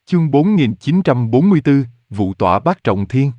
Chương 4944, vụ tỏa bát trọng thiên.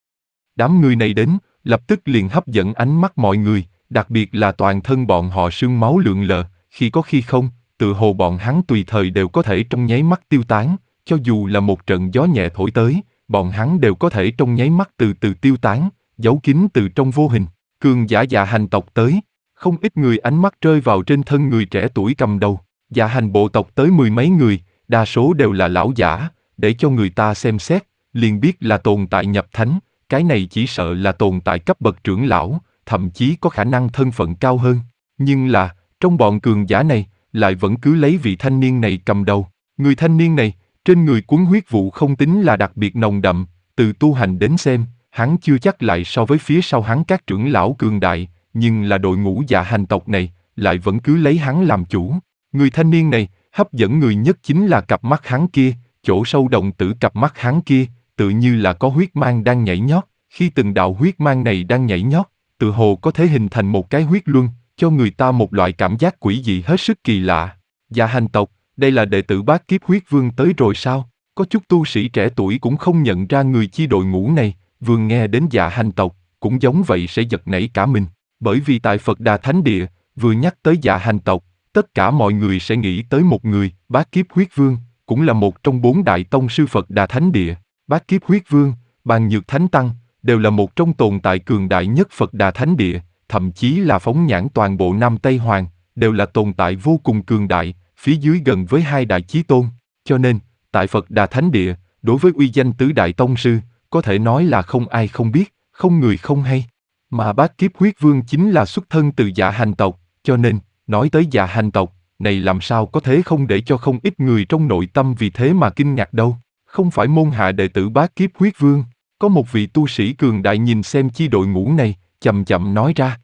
Đám người này đến, lập tức liền hấp dẫn ánh mắt mọi người, đặc biệt là toàn thân bọn họ sương máu lượn lờ, khi có khi không, tựa hồ bọn hắn tùy thời đều có thể trong nháy mắt tiêu tán, cho dù là một trận gió nhẹ thổi tới, bọn hắn đều có thể trong nháy mắt từ từ tiêu tán, giấu kín từ trong vô hình. Cường giả Dạ Hành tộc tới, không ít người ánh mắt rơi vào trên thân người trẻ tuổi cầm đầu. Dạ Hành bộ tộc tới mười mấy người, đa số đều là lão giả, để cho người ta xem xét, liền biết là tồn tại nhập thánh, cái này chỉ sợ là tồn tại cấp bậc trưởng lão, thậm chí có khả năng thân phận cao hơn. Nhưng là, trong bọn cường giả này, lại vẫn cứ lấy vị thanh niên này cầm đầu. Người thanh niên này, trên người cuốn huyết vụ không tính là đặc biệt nồng đậm, từ tu hành đến xem, hắn chưa chắc lại so với phía sau hắn các trưởng lão cường đại, nhưng là đội ngũ Dạ Hành tộc này, lại vẫn cứ lấy hắn làm chủ. Người thanh niên này, hấp dẫn người nhất chính là cặp mắt hắn kia, chỗ sâu động tử cặp mắt hắn kia, tự như là có huyết mang đang nhảy nhót, khi từng đạo huyết mang này đang nhảy nhót, tự hồ có thể hình thành một cái huyết luân, cho người ta một loại cảm giác quỷ dị hết sức kỳ lạ. Dạ Hành tộc, đây là đệ tử Bát Kiếp Huyết Vương tới rồi sao? Có chút tu sĩ trẻ tuổi cũng không nhận ra người chi đội ngũ này, vừa nghe đến Dạ Hành tộc, cũng giống vậy sẽ giật nảy cả mình, bởi vì tại Phật Đà Thánh Địa, vừa nhắc tới Dạ Hành tộc, tất cả mọi người sẽ nghĩ tới một người, Bát Kiếp Huyết Vương, cũng là một trong 4 đại tông sư Phật Đà Thánh Địa. Bát Kiếp Huyết Vương, Bàn Nhược Thánh Tăng, đều là một trong tồn tại cường đại nhất Phật Đà Thánh Địa, thậm chí là phóng nhãn toàn bộ Nam Tây Hoàng, đều là tồn tại vô cùng cường đại, phía dưới gần với 2 đại chí tôn. Cho nên, tại Phật Đà Thánh Địa, đối với uy danh tứ đại tông sư, có thể nói là không ai không biết, không người không hay. Mà Bát Kiếp Huyết Vương chính là xuất thân từ Dạ Hành tộc, cho nên, nói tới Dạ Hành tộc, này làm sao có thể không để cho không ít người trong nội tâm vì thế mà kinh ngạc đâu. Không phải môn hạ đệ tử Bát Kiếp Huyết Vương, có một vị tu sĩ cường đại nhìn xem chi đội ngũ này, chậm chậm nói ra.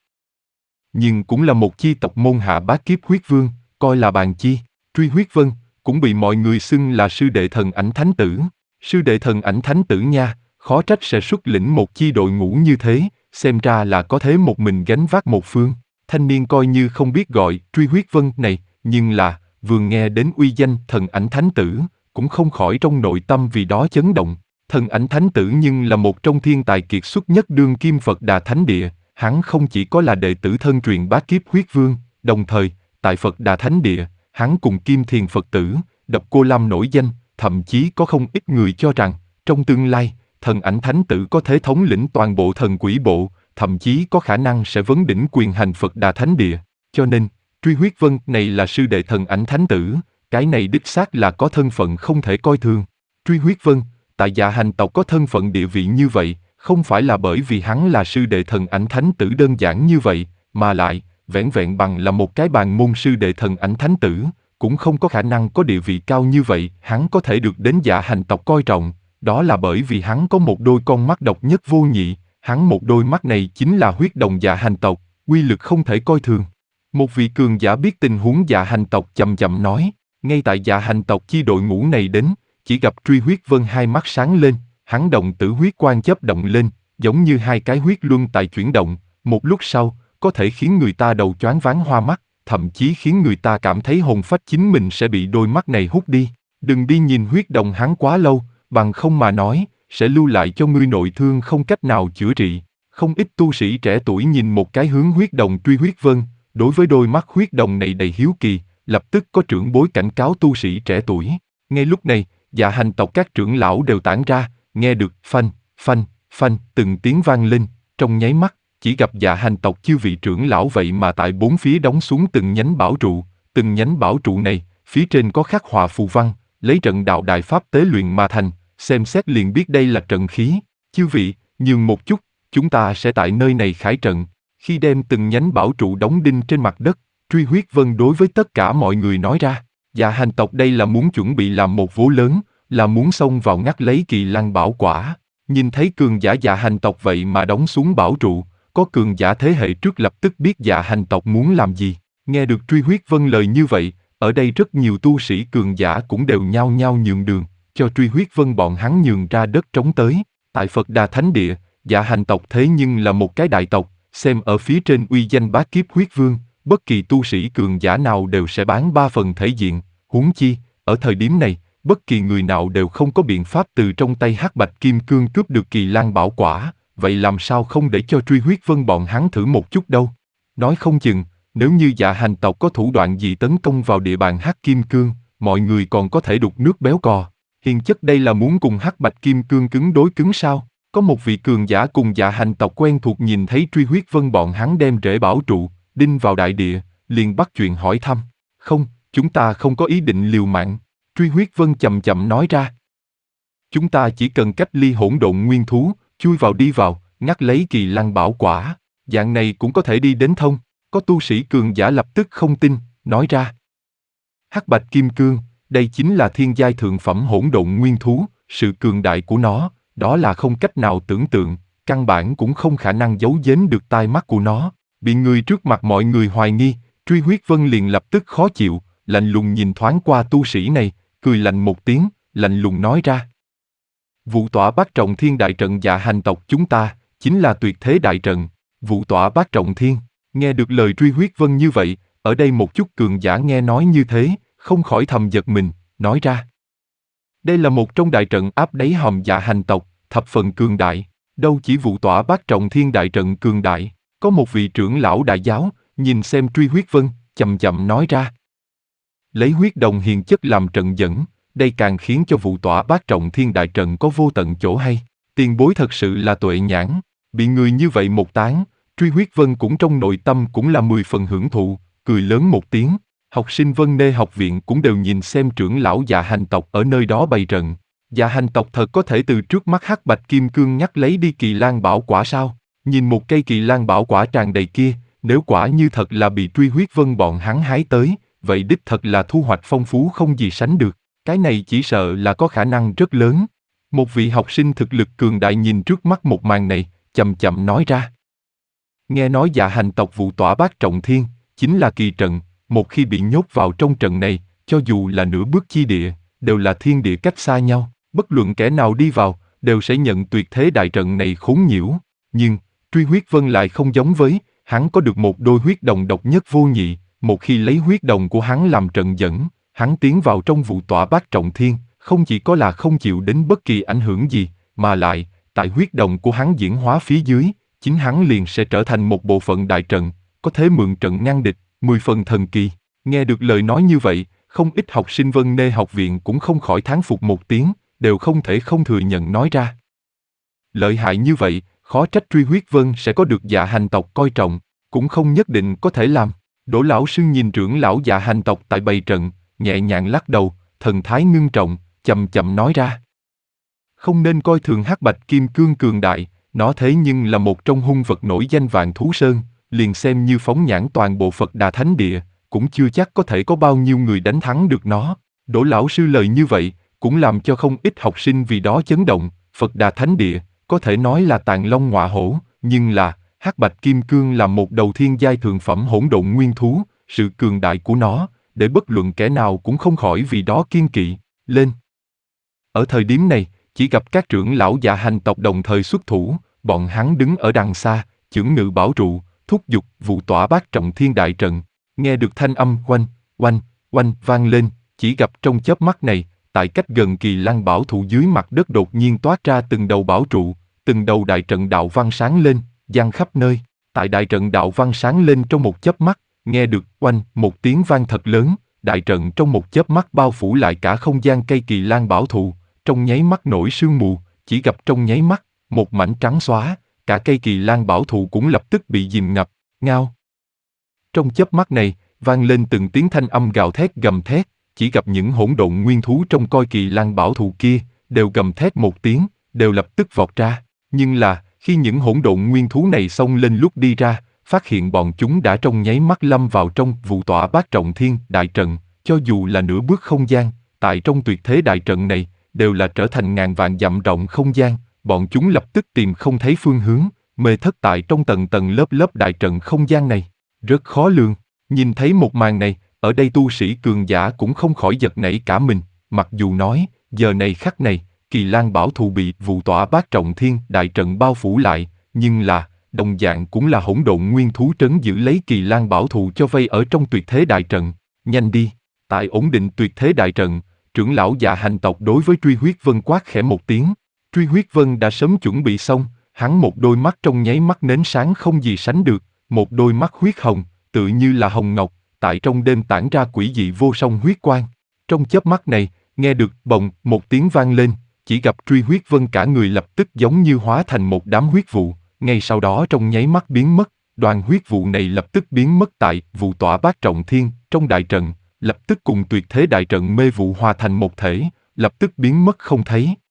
Nhưng cũng là một chi tộc môn hạ Bát Kiếp Huyết Vương, coi là bàn chi, Truy Huyết Vân, cũng bị mọi người xưng là sư đệ Thần Ảnh Thánh Tử. Sư đệ Thần Ảnh Thánh Tử nha, khó trách sẽ xuất lĩnh một chi đội ngũ như thế, xem ra là có thế một mình gánh vác một phương. Thanh niên coi như không biết gọi Truy Huyết Vân này, nhưng là, vừa nghe đến uy danh Thần Ảnh Thánh Tử, cũng không khỏi trong nội tâm vì đó chấn động. Thần Ảnh Thánh Tử nhưng là một trong thiên tài kiệt xuất nhất đương kim Phật Đà Thánh Địa, hắn không chỉ có là đệ tử thân truyền Bát Kiếp Huyết Vương, đồng thời, tại Phật Đà Thánh Địa, hắn cùng Kim Thiền Phật Tử, Độc Cô Lam nổi danh, thậm chí có không ít người cho rằng, trong tương lai, Thần Ảnh Thánh Tử có thể thống lĩnh toàn bộ thần quỷ bộ, thậm chí có khả năng sẽ vấn đỉnh quyền hành Phật Đà Thánh Địa. Cho nên, Truy Huyết Vân này là sư đệ Thần Ảnh Thánh Tử, cái này đích xác là có thân phận không thể coi thường. Truy Huyết Vân, tại Dạ Hành tộc có thân phận địa vị như vậy, không phải là bởi vì hắn là sư đệ Thần Ảnh Thánh Tử đơn giản như vậy, mà lại, vẻn vẹn bằng là một cái bàn môn sư đệ Thần Ảnh Thánh Tử, cũng không có khả năng có địa vị cao như vậy. Hắn có thể được đến Dạ Hành tộc coi trọng, đó là bởi vì hắn có một đôi con mắt độc nhất vô nhị, hắn một đôi mắt này chính là huyết đồng Dạ Hành tộc, uy lực không thể coi thường. Một vị cường giả biết tình huống Dạ Hành tộc chậm chậm nói, ngay tại Dạ Hành tộc chi đội ngũ này đến, chỉ gặp Truy Huyết Vân hai mắt sáng lên, hắn đồng tử huyết quang chớp động lên, giống như hai cái huyết luân tại chuyển động, một lúc sau, có thể khiến người ta đầu choáng váng hoa mắt, thậm chí khiến người ta cảm thấy hồn phách chính mình sẽ bị đôi mắt này hút đi. Đừng đi nhìn huyết đồng hắn quá lâu, bằng không mà nói, sẽ lưu lại cho ngươi nội thương không cách nào chữa trị. Không ít tu sĩ trẻ tuổi nhìn một cái hướng huyết đồng Truy Huyết Vân, đối với đôi mắt huyết đồng này đầy hiếu kỳ, lập tức có trưởng bối cảnh cáo tu sĩ trẻ tuổi. Ngay lúc này, Dạ Hành tộc các trưởng lão đều tản ra, nghe được phanh, phanh, phanh từng tiếng vang lên, trong nháy mắt, chỉ gặp Dạ Hành tộc chư vị trưởng lão vậy mà tại bốn phía đóng xuống từng nhánh bảo trụ, từng nhánh bảo trụ này, phía trên có khắc họa phù văn, lấy trận đạo đại pháp tế luyện mà thành, xem xét liền biết đây là trận khí. Chư vị, nhường một chút, chúng ta sẽ tại nơi này khải trận. Khi đem từng nhánh bảo trụ đóng đinh trên mặt đất, Truy Huyết Vân đối với tất cả mọi người nói ra, Dạ Hành tộc đây là muốn chuẩn bị làm một vố lớn, là muốn xông vào ngắt lấy Kỳ Lân bảo quả. Nhìn thấy cường giả Dạ Hành tộc vậy mà đóng xuống bảo trụ, có cường giả thế hệ trước lập tức biết Dạ Hành tộc muốn làm gì. Nghe được Truy Huyết Vân lời như vậy, ở đây rất nhiều tu sĩ cường giả cũng đều nhao nhao nhường đường, cho Truy Huyết Vân bọn hắn nhường ra đất trống tới. Tại Phật Đà Thánh Địa, Dạ Hành tộc thế nhưng là một cái đại tộc, xem ở phía trên uy danh Bát Kiếp Huyết Vương, bất kỳ tu sĩ cường giả nào đều sẽ bán 3 phần thể diện. Huống chi, ở thời điểm này, bất kỳ người nào đều không có biện pháp từ trong tay Hắc Bạch Kim Cương cướp được Kỳ Lan Bảo Quả, vậy làm sao không để cho Truy Huyết Vân bọn hắn thử một chút đâu. Nói không chừng, nếu như Dạ Hành tộc có thủ đoạn gì tấn công vào địa bàn Hắc Kim Cương, mọi người còn có thể đục nước béo cò. Hiền chất đây là muốn cùng Hắc Bạch Kim Cương cứng đối cứng sao? Có một vị cường giả cùng Dạ Hành tộc quen thuộc nhìn thấy Truy Huyết Vân bọn hắn đem rễ bảo trụ, đinh vào đại địa, liền bắt chuyện hỏi thăm. Không, chúng ta không có ý định liều mạng. Truy Huyết Vân chậm chậm nói ra. Chúng ta chỉ cần cách ly hỗn độn nguyên thú, chui vào đi vào, ngắt lấy Kỳ Lân Bảo Quả. Dạng này cũng có thể đi đến thông. Có tu sĩ cường giả lập tức không tin, nói ra. Hắc Bạch Kim Cương, đây chính là thiên giai thượng phẩm hỗn độn nguyên thú, sự cường đại của nó, đó là không cách nào tưởng tượng, căn bản cũng không khả năng giấu giếm được tai mắt của nó. Bị người trước mặt mọi người hoài nghi, Truy Huyết Vân liền lập tức khó chịu, lạnh lùng nhìn thoáng qua tu sĩ này, cười lạnh một tiếng, lạnh lùng nói ra. Vụ tỏa bát trọng thiên đại trận Dạ Hành tộc chúng ta, chính là tuyệt thế đại trận. Vụ tỏa bát trọng thiên, nghe được lời Truy Huyết Vân như vậy, ở đây một chút cường giả nghe nói như thế, không khỏi thầm giật mình, nói ra. Đây là một trong đại trận áp đáy hòm Dạ Hành tộc, thập phần cường đại, đâu chỉ vụ tỏa bát trọng thiên đại trận cường đại, có một vị trưởng lão đại giáo, nhìn xem Truy Huyết Vân, chậm chậm nói ra. Lấy huyết đồng hiền chất làm trận dẫn, đây càng khiến cho vụ tỏa bát trọng thiên đại trận có vô tận chỗ hay. Tiền bối thật sự là tuệ nhãn, bị người như vậy một tán, Truy Huyết Vân cũng trong nội tâm cũng là 10 phần hưởng thụ, cười lớn một tiếng. Học sinh Vân Nê học viện cũng đều nhìn xem trưởng lão Dạ Hành tộc ở nơi đó bày trận. Dạ Hành tộc thật có thể từ trước mắt Hắc Bạch Kim Cương nhắc lấy đi Kỳ Lan Bảo Quả sao? Nhìn một cây Kỳ Lan Bảo Quả tràn đầy kia, nếu quả như thật là bị Truy Huyết Vân bọn hắn hái tới, vậy đích thật là thu hoạch phong phú không gì sánh được. Cái này chỉ sợ là có khả năng rất lớn. Một vị học sinh thực lực cường đại nhìn trước mắt một màn này, chậm chậm nói ra. Nghe nói Dạ Hành tộc vụ tỏa bát trọng thiên, chính là kỳ trận, một khi bị nhốt vào trong trận này, cho dù là nửa bước chi địa, đều là thiên địa cách xa nhau, bất luận kẻ nào đi vào, đều sẽ nhận tuyệt thế đại trận này khốn nhiễu. Nhưng, Truy Huyết Vân lại không giống với, hắn có được một đôi huyết đồng độc nhất vô nhị, một khi lấy huyết đồng của hắn làm trận dẫn, hắn tiến vào trong vụ tỏa bát trọng thiên, không chỉ có là không chịu đến bất kỳ ảnh hưởng gì, mà lại, tại huyết đồng của hắn diễn hóa phía dưới, chính hắn liền sẽ trở thành một bộ phận đại trận, có thể mượn trận ngăn địch, 10 phần thần kỳ. Nghe được lời nói như vậy, không ít học sinh Vân Nê học viện cũng không khỏi thán phục một tiếng, đều không thể không thừa nhận nói ra. Lợi hại như vậy, khó trách Truy Huyết Vân sẽ có được Dạ Hành tộc coi trọng, cũng không nhất định có thể làm. Đỗ lão sư nhìn trưởng lão Dạ Hành tộc tại bày trận, nhẹ nhàng lắc đầu, thần thái ngưng trọng, chậm chậm nói ra. Không nên coi thường Hắc Bạch Kim Cương cường đại, nó thế nhưng là một trong hung vật nổi danh Vạn Thú Sơn, liền xem như phóng nhãn toàn bộ Phật Đà Thánh Địa, cũng chưa chắc có thể có bao nhiêu người đánh thắng được nó. Đỗ lão sư lời như vậy, cũng làm cho không ít học sinh vì đó chấn động. Phật Đà Thánh Địa, có thể nói là tàn long ngọa hổ, nhưng là, Hắc Bạch Kim Cương là một đầu thiên giai thượng phẩm hỗn độn nguyên thú, sự cường đại của nó, để bất luận kẻ nào cũng không khỏi vì đó kiêng kỵ, lên. Ở thời điểm này, chỉ gặp các trưởng lão Dạ Hành tộc đồng thời xuất thủ, bọn hắn đứng ở đằng xa, chưởng ngự bảo trụ, thúc giục vụ tỏa bát trọng thiên đại trận. Nghe được thanh âm oanh, oanh, oanh vang lên, chỉ gặp trong chớp mắt này, tại cách gần Kỳ Lân bảo thụ dưới mặt đất đột nhiên toát ra từng đầu bảo trụ, từng đầu đại trận đạo văn sáng lên, giăng khắp nơi. Tại đại trận đạo văn sáng lên trong một chớp mắt, nghe được oanh một tiếng vang thật lớn, đại trận trong một chớp mắt bao phủ lại cả không gian cây Kỳ Lân bảo thụ, trong nháy mắt nổi sương mù, chỉ gặp trong nháy mắt, một mảnh trắng xóa, cả cây Kỳ Lân bảo thụ cũng lập tức bị dìm ngập, ngao. Trong chớp mắt này, vang lên từng tiếng thanh âm gào thét gầm thét, chỉ gặp những hỗn độn nguyên thú trong coi Kỳ Lân bảo thụ kia, đều gầm thét một tiếng, đều lập tức vọt ra. Nhưng là, khi những hỗn độn nguyên thú này xông lên lúc đi ra, phát hiện bọn chúng đã trong nháy mắt lâm vào trong vụ tỏa bát trọng thiên đại trận, cho dù là nửa bước không gian, tại trong tuyệt thế đại trận này, đều là trở thành ngàn vạn dặm rộng không gian, bọn chúng lập tức tìm không thấy phương hướng, mê thất tại trong tầng tầng lớp lớp đại trận không gian này. Rất khó lường, nhìn thấy một màn này, ở đây tu sĩ cường giả cũng không khỏi giật nảy cả mình, mặc dù nói, giờ này khắc này, Kỳ Lân bảo thụ bị vụ tỏa bát trọng thiên đại trận bao phủ lại, nhưng là, đồng dạng cũng là hỗn độn nguyên thú trấn giữ lấy Kỳ Lân bảo thụ cho vây ở trong tuyệt thế đại trận. Nhanh đi, tại ổn định tuyệt thế đại trận, trưởng lão Dạ Hành tộc đối với Truy Huyết Vân quát khẽ một tiếng. Truy Huyết Vân đã sớm chuẩn bị xong, hắn một đôi mắt trong nháy mắt nến sáng không gì sánh được, một đôi mắt huyết hồng, tự như là hồng ngọc, tại trong đêm tản ra quỷ dị vô song huyết quang. Trong chớp mắt này, nghe được bồng một tiếng vang lên, chỉ gặp Truy Huyết Vân cả người lập tức giống như hóa thành một đám huyết vụ, ngay sau đó trong nháy mắt biến mất. Đoàn huyết vụ này lập tức biến mất tại vụ tỏa bát trọng thiên, trong đại trận, lập tức cùng tuyệt thế đại trận mê vụ hòa thành một thể, lập tức biến mất không thấy.